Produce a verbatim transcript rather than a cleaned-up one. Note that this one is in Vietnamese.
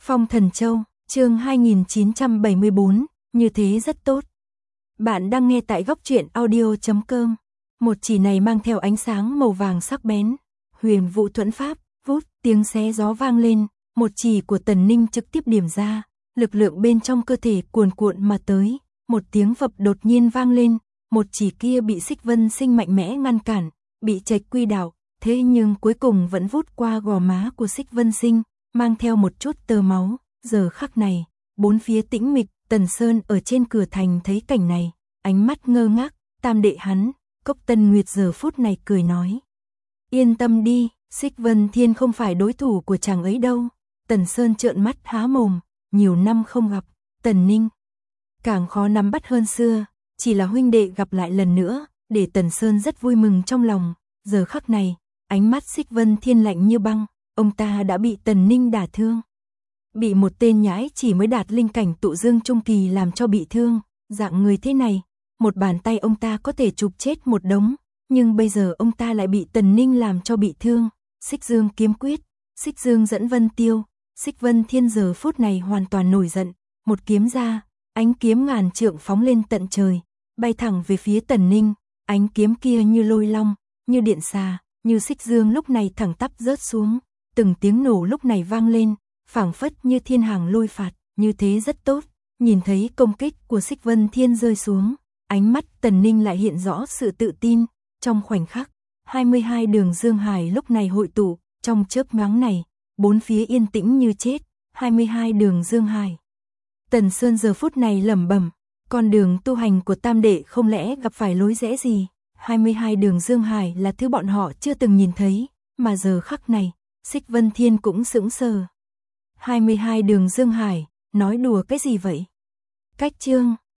Phong Thần Châu, chương hai nghìn chín trăm bảy mươi tư, như thế rất tốt. Bạn đang nghe tại góc truyện audio chấm com. Một chỉ này mang theo ánh sáng màu vàng sắc bén, huyền vũ thuẫn pháp, vút, tiếng xé gió vang lên, một chỉ của Tần Ninh trực tiếp điểm ra, lực lượng bên trong cơ thể cuồn cuộn mà tới, một tiếng vập đột nhiên vang lên, một chỉ kia bị Xích Vân Sinh mạnh mẽ ngăn cản, bị trạch quy đạo, thế nhưng cuối cùng vẫn vút qua gò má của Xích Vân Sinh, mang theo một chút tơ máu. Giờ khắc này, bốn phía tĩnh mịch, Tần Sơn ở trên cửa thành thấy cảnh này, ánh mắt ngơ ngác, tam đệ hắn, Cốc Tân Nguyệt giờ phút này cười nói. Yên tâm đi, Xích Vân Thiên không phải đối thủ của chàng ấy đâu. Tần Sơn trợn mắt há mồm, nhiều năm không gặp, Tần Ninh càng khó nắm bắt hơn xưa, chỉ là huynh đệ gặp lại lần nữa, để Tần Sơn rất vui mừng trong lòng. Giờ khắc này, ánh mắt Xích Vân Thiên lạnh như băng, ông ta đã bị Tần Ninh đả thương. Bị một tên nhãi chỉ mới đạt linh cảnh tụ dương trung kỳ làm cho bị thương, dạng người thế này, một bàn tay ông ta có thể chụp chết một đống, nhưng bây giờ ông ta lại bị Tần Ninh làm cho bị thương. Xích Dương kiếm quyết, Xích Dương dẫn Vân Tiêu, Xích Vân Thiên giờ phút này hoàn toàn nổi giận, một kiếm ra, ánh kiếm ngàn trượng phóng lên tận trời, bay thẳng về phía Tần Ninh, ánh kiếm kia như lôi long, như điện xà, như Xích Dương lúc này thẳng tắp rớt xuống, từng tiếng nổ lúc này vang lên, phảng phất như thiên hàng lôi phạt, như thế rất tốt. Nhìn thấy công kích của Xích Vân Thiên rơi xuống, ánh mắt Tần Ninh lại hiện rõ sự tự tin, trong khoảnh khắc, hai mươi hai đường dương hải lúc này hội tụ, trong chớp nhoáng này, bốn phía yên tĩnh như chết, hai mươi hai đường dương hải. Tần Sơn giờ phút này lẩm bẩm, con đường tu hành của tam đệ không lẽ gặp phải lối rẽ gì? hai mươi hai đường dương hải là thứ bọn họ chưa từng nhìn thấy, mà giờ khắc này, Xích Vân Thiên cũng sững sờ. hai mươi hai đường dương hải, nói đùa cái gì vậy? Cách chương